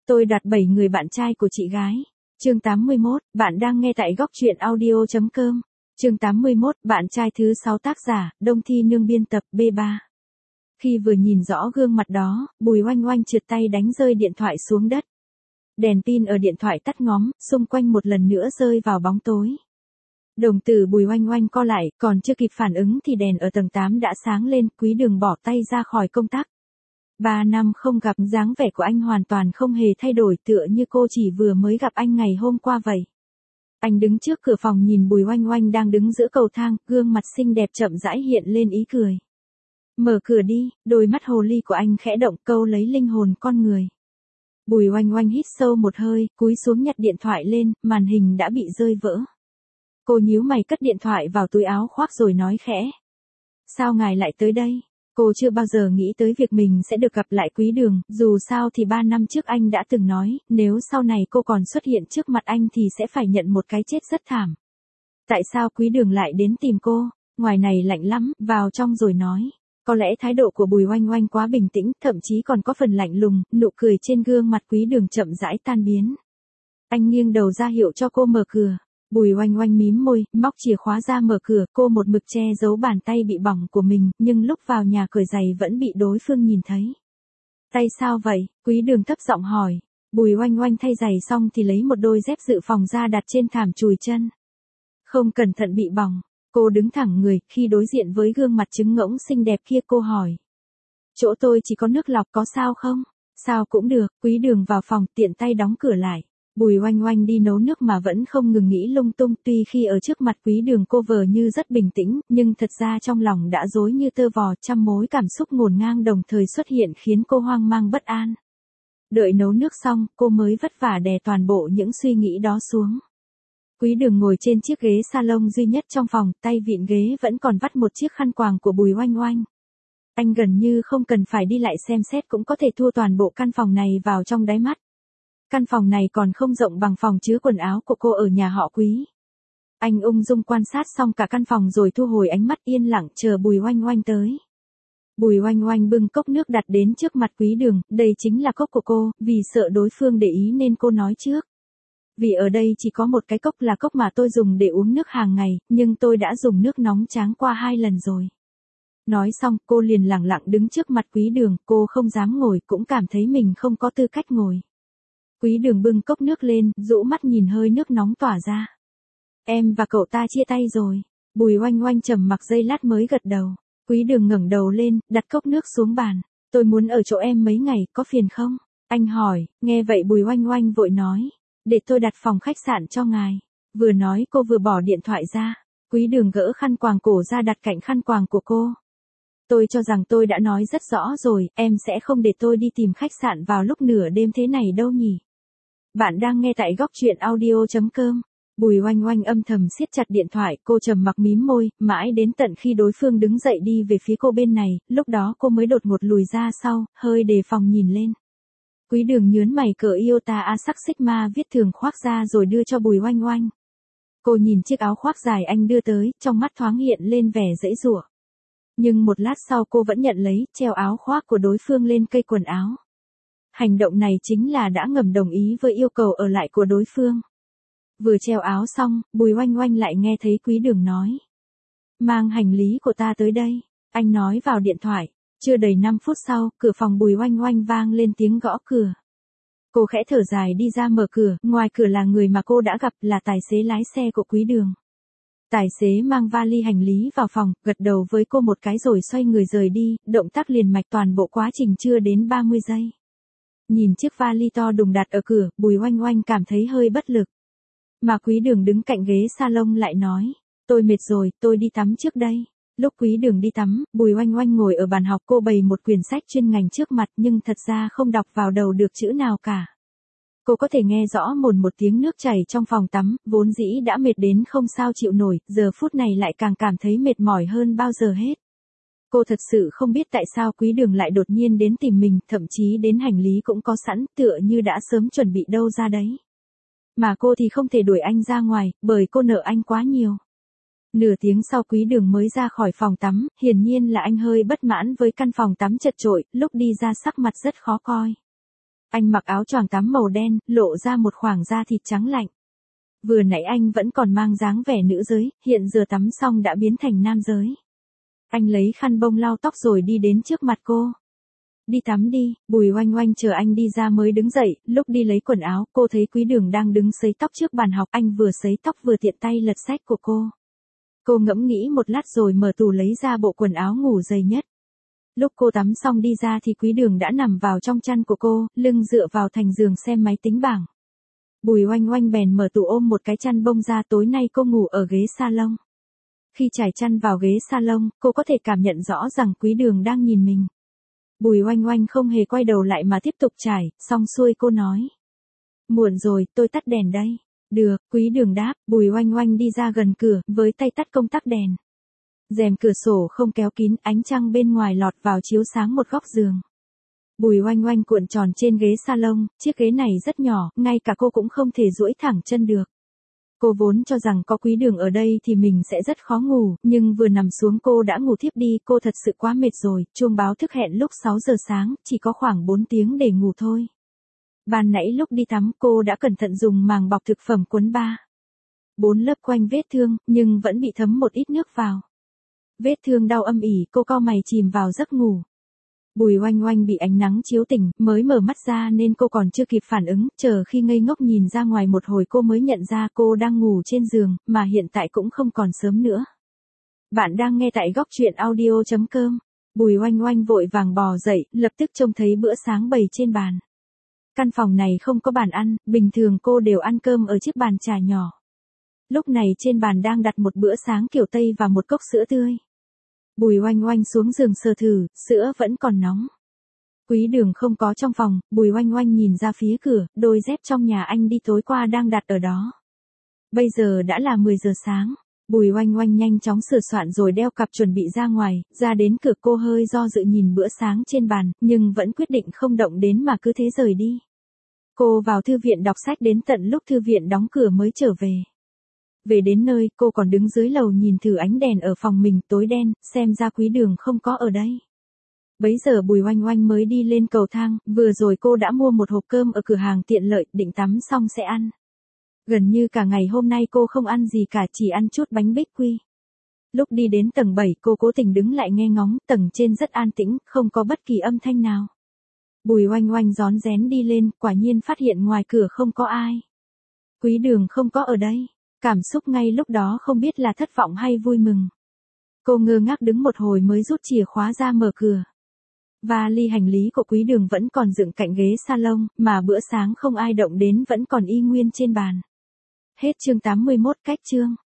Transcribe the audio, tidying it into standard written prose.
Tôi đoạt 7 người bạn trai của chị gái. Chương 81, bạn đang nghe tại góc truyện audio.com. Chương 81, bạn trai thứ 6 tác giả, Đông Thi Nương biên tập B3. Khi vừa nhìn rõ gương mặt đó, Bùi Oanh Oanh trượt tay đánh rơi điện thoại xuống đất. Đèn pin ở điện thoại tắt ngóm, xung quanh một lần nữa rơi vào bóng tối. Đồng tử Bùi Oanh Oanh co lại, còn chưa kịp phản ứng thì đèn ở tầng 8 đã sáng lên, Quý Đường bỏ tay ra khỏi công tắc. 3 năm không gặp, dáng vẻ của anh hoàn toàn không hề thay đổi, tựa như cô chỉ vừa mới gặp anh ngày hôm qua vậy. Anh đứng trước cửa phòng nhìn Bùi Oanh Oanh đang đứng giữa cầu thang, gương mặt xinh đẹp chậm rãi hiện lên ý cười. Mở cửa đi, đôi mắt hồ ly của anh khẽ động, câu lấy linh hồn con người. Bùi Oanh Oanh hít sâu một hơi, cúi xuống nhặt điện thoại lên, màn hình đã bị rơi vỡ. Cô nhíu mày cất điện thoại vào túi áo khoác rồi nói khẽ. Sao ngài lại tới đây? Cô chưa bao giờ nghĩ tới việc mình sẽ được gặp lại Quý Đường, dù sao thì 3 năm trước anh đã từng nói, nếu sau này cô còn xuất hiện trước mặt anh thì sẽ phải nhận một cái chết rất thảm. Tại sao Quý Đường lại đến tìm cô? Ngoài này lạnh lắm, vào trong rồi nói. Có lẽ thái độ của Bùi Oanh Oanh quá bình tĩnh, thậm chí còn có phần lạnh lùng, nụ cười trên gương mặt Quý Đường chậm rãi tan biến. Anh nghiêng đầu ra hiệu cho cô mở cửa. Bùi Oanh Oanh mím môi, móc chìa khóa ra mở cửa, cô một mực che giấu bàn tay bị bỏng của mình, nhưng lúc vào nhà cởi giày vẫn bị đối phương nhìn thấy. Tay sao vậy? Quý Đường thấp giọng hỏi. Bùi Oanh Oanh thay giày xong thì lấy một đôi dép dự phòng ra đặt trên thảm chùi chân. Không cẩn thận bị bỏng. Cô đứng thẳng người, khi đối diện với gương mặt trứng ngỗng xinh đẹp kia cô hỏi. Chỗ tôi chỉ có nước lọc, có sao không? Sao cũng được. Quý Đường vào phòng, tiện tay đóng cửa lại. Bùi Oanh Oanh đi nấu nước mà vẫn không ngừng nghĩ lung tung, tuy khi ở trước mặt Quý Đường cô vờ như rất bình tĩnh, nhưng thật ra trong lòng đã rối như tơ vò, trăm mối cảm xúc ngổn ngang đồng thời xuất hiện khiến cô hoang mang bất an. Đợi nấu nước xong, cô mới vất vả đè toàn bộ những suy nghĩ đó xuống. Quý Đường ngồi trên chiếc ghế salon duy nhất trong phòng, tay vịn ghế vẫn còn vắt một chiếc khăn quàng của Bùi Oanh Oanh. Anh gần như không cần phải đi lại xem xét cũng có thể thua toàn bộ căn phòng này vào trong đáy mắt. Căn phòng này còn không rộng bằng phòng chứa quần áo của cô ở nhà họ Quý. Anh ung dung quan sát xong cả căn phòng rồi thu hồi ánh mắt yên lặng chờ Bùi Oanh Oanh tới. Bùi Oanh Oanh bưng cốc nước đặt đến trước mặt Quý Đường, đây chính là cốc của cô, vì sợ đối phương để ý nên cô nói trước. Vì ở đây chỉ có một cái cốc là cốc mà tôi dùng để uống nước hàng ngày, nhưng tôi đã dùng nước nóng tráng qua 2 lần rồi. Nói xong cô liền lẳng lặng đứng trước mặt Quý Đường, cô không dám ngồi cũng cảm thấy mình không có tư cách ngồi. Quý Đường bưng cốc nước lên, rũ mắt nhìn hơi nước nóng tỏa ra. Em và cậu ta chia tay rồi. Bùi Oanh Oanh trầm mặc giây lát mới gật đầu. Quý Đường ngẩng đầu lên, đặt cốc nước xuống bàn. Tôi muốn ở chỗ em mấy ngày, có phiền không? Anh hỏi, nghe vậy Bùi Oanh Oanh vội nói. Để tôi đặt phòng khách sạn cho ngài. Vừa nói cô vừa bỏ điện thoại ra. Quý Đường gỡ khăn quàng cổ ra đặt cạnh khăn quàng của cô. Tôi cho rằng tôi đã nói rất rõ rồi, em sẽ không để tôi đi tìm khách sạn vào lúc nửa đêm thế này đâu nhỉ. Bạn đang nghe tại góc truyện audio.com. Bùi Oanh Oanh âm thầm siết chặt điện thoại, cô trầm mặc mím môi, mãi đến tận khi đối phương đứng dậy đi về phía cô bên này, lúc đó cô mới đột ngột lùi ra sau, hơi đề phòng nhìn lên. Quý Đường nhớn mày cỡ Iota A sắc Sigma viết thường khoác ra rồi đưa cho Bùi Oanh Oanh. Cô nhìn chiếc áo khoác dài anh đưa tới, trong mắt thoáng hiện lên vẻ giãy giụa. Nhưng một lát sau cô vẫn nhận lấy, treo áo khoác của đối phương lên cây quần áo. Hành động này chính là đã ngầm đồng ý với yêu cầu ở lại của đối phương. Vừa treo áo xong, Bùi Oanh Oanh lại nghe thấy Quý Đường nói. Mang hành lý của ta tới đây, anh nói vào điện thoại. Chưa đầy 5 phút sau, cửa phòng Bùi Oanh Oanh vang lên tiếng gõ cửa. Cô khẽ thở dài đi ra mở cửa, ngoài cửa là người mà cô đã gặp, là tài xế lái xe của Quý Đường. Tài xế mang vali hành lý vào phòng, gật đầu với cô một cái rồi xoay người rời đi, động tác liền mạch toàn bộ quá trình chưa đến 30 giây. Nhìn chiếc vali to đùng đặt ở cửa, Bùi Oanh Oanh cảm thấy hơi bất lực. Mà Quý Đường đứng cạnh ghế salon lại nói, tôi mệt rồi, tôi đi tắm trước đây. Lúc Quý Đường đi tắm, Bùi Oanh Oanh ngồi ở bàn học, cô bày một quyển sách chuyên ngành trước mặt nhưng thật ra không đọc vào đầu được chữ nào cả. Cô có thể nghe rõ một tiếng nước chảy trong phòng tắm, vốn dĩ đã mệt đến không sao chịu nổi, giờ phút này lại càng cảm thấy mệt mỏi hơn bao giờ hết. Cô thật sự không biết tại sao Quý Đường lại đột nhiên đến tìm mình, thậm chí đến hành lý cũng có sẵn, tựa như đã sớm chuẩn bị đâu ra đấy. Mà cô thì không thể đuổi anh ra ngoài, bởi cô nợ anh quá nhiều. Nửa tiếng sau Quý Đường mới ra khỏi phòng tắm, hiển nhiên là anh hơi bất mãn với căn phòng tắm chật chội, lúc đi ra sắc mặt rất khó coi. Anh mặc áo choàng tắm màu đen, lộ ra một khoảng da thịt trắng lạnh. Vừa nãy anh vẫn còn mang dáng vẻ nữ giới, hiện giờ tắm xong đã biến thành nam giới. Anh lấy khăn bông lau tóc rồi đi đến trước mặt cô. Đi tắm đi, Bùi Oanh Oanh chờ anh đi ra mới đứng dậy, lúc đi lấy quần áo, cô thấy Quý Đường đang đứng sấy tóc trước bàn học, anh vừa sấy tóc vừa tiện tay lật sách của cô. Cô ngẫm nghĩ một lát rồi mở tủ lấy ra bộ quần áo ngủ dày nhất. Lúc cô tắm xong đi ra thì Quý Đường đã nằm vào trong chăn của cô, lưng dựa vào thành giường xem máy tính bảng. Bùi Oanh Oanh bèn mở tủ ôm một cái chăn bông ra, tối nay cô ngủ ở ghế salon. Khi trải chăn vào ghế salon, cô có thể cảm nhận rõ rằng Quý Đường đang nhìn mình. Bùi Oanh Oanh không hề quay đầu lại mà tiếp tục trải, xong xuôi cô nói. Muộn rồi, tôi tắt đèn đây. Được, Quý Đường đáp, Bùi Oanh Oanh đi ra gần cửa, với tay tắt công tắc đèn. Rèm cửa sổ không kéo kín, ánh trăng bên ngoài lọt vào chiếu sáng một góc giường. Bùi Oanh Oanh cuộn tròn trên ghế salon, chiếc ghế này rất nhỏ, ngay cả cô cũng không thể duỗi thẳng chân được. Cô vốn cho rằng có Quý Đường ở đây thì mình sẽ rất khó ngủ, nhưng vừa nằm xuống cô đã ngủ thiếp đi, cô thật sự quá mệt rồi, chuông báo thức hẹn lúc 6 giờ sáng, chỉ có khoảng 4 tiếng để ngủ thôi. Ban nãy lúc đi tắm cô đã cẩn thận dùng màng bọc thực phẩm quấn 4 lớp quanh vết thương, nhưng vẫn bị thấm một ít nước vào. Vết thương đau âm ỉ, cô cau mày chìm vào giấc ngủ. Bùi Oanh Oanh bị ánh nắng chiếu tỉnh, mới mở mắt ra nên cô còn chưa kịp phản ứng, chờ khi ngây ngốc nhìn ra ngoài một hồi cô mới nhận ra cô đang ngủ trên giường, mà hiện tại cũng không còn sớm nữa. Bạn đang nghe tại góc truyện audio.com. Bùi Oanh Oanh vội vàng bò dậy, lập tức trông thấy bữa sáng bày trên bàn. Căn phòng này không có bàn ăn, bình thường cô đều ăn cơm ở chiếc bàn trà nhỏ. Lúc này trên bàn đang đặt một bữa sáng kiểu Tây và một cốc sữa tươi. Bùi Oanh Oanh xuống giường sờ thử, sữa vẫn còn nóng. Quý Đường không có trong phòng, Bùi Oanh Oanh nhìn ra phía cửa, đôi dép trong nhà anh đi tối qua đang đặt ở đó. Bây giờ đã là 10 giờ sáng, Bùi Oanh Oanh nhanh chóng sửa soạn rồi đeo cặp chuẩn bị ra ngoài, ra đến cửa cô hơi do dự nhìn bữa sáng trên bàn, nhưng vẫn quyết định không động đến mà cứ thế rời đi. Cô vào thư viện đọc sách đến tận lúc thư viện đóng cửa mới trở về. Về đến nơi, cô còn đứng dưới lầu nhìn thử ánh đèn ở phòng mình tối đen, xem ra Quý Đường không có ở đây. Bấy giờ Bùi Oanh Oanh mới đi lên cầu thang, vừa rồi cô đã mua một hộp cơm ở cửa hàng tiện lợi, định tắm xong sẽ ăn. Gần như cả ngày hôm nay cô không ăn gì cả, chỉ ăn chút bánh bích quy. Lúc đi đến tầng 7 cô cố tình đứng lại nghe ngóng, tầng trên rất an tĩnh, không có bất kỳ âm thanh nào. Bùi Oanh Oanh rón rén đi lên, quả nhiên phát hiện ngoài cửa không có ai. Quý Đường không có ở đây. Cảm xúc ngay lúc đó không biết là thất vọng hay vui mừng. Cô ngơ ngác đứng một hồi mới rút chìa khóa ra mở cửa. Vali hành lý của Quý Đường vẫn còn dựng cạnh ghế salon, mà bữa sáng không ai động đến vẫn còn y nguyên trên bàn. Hết chương 81 cách chương.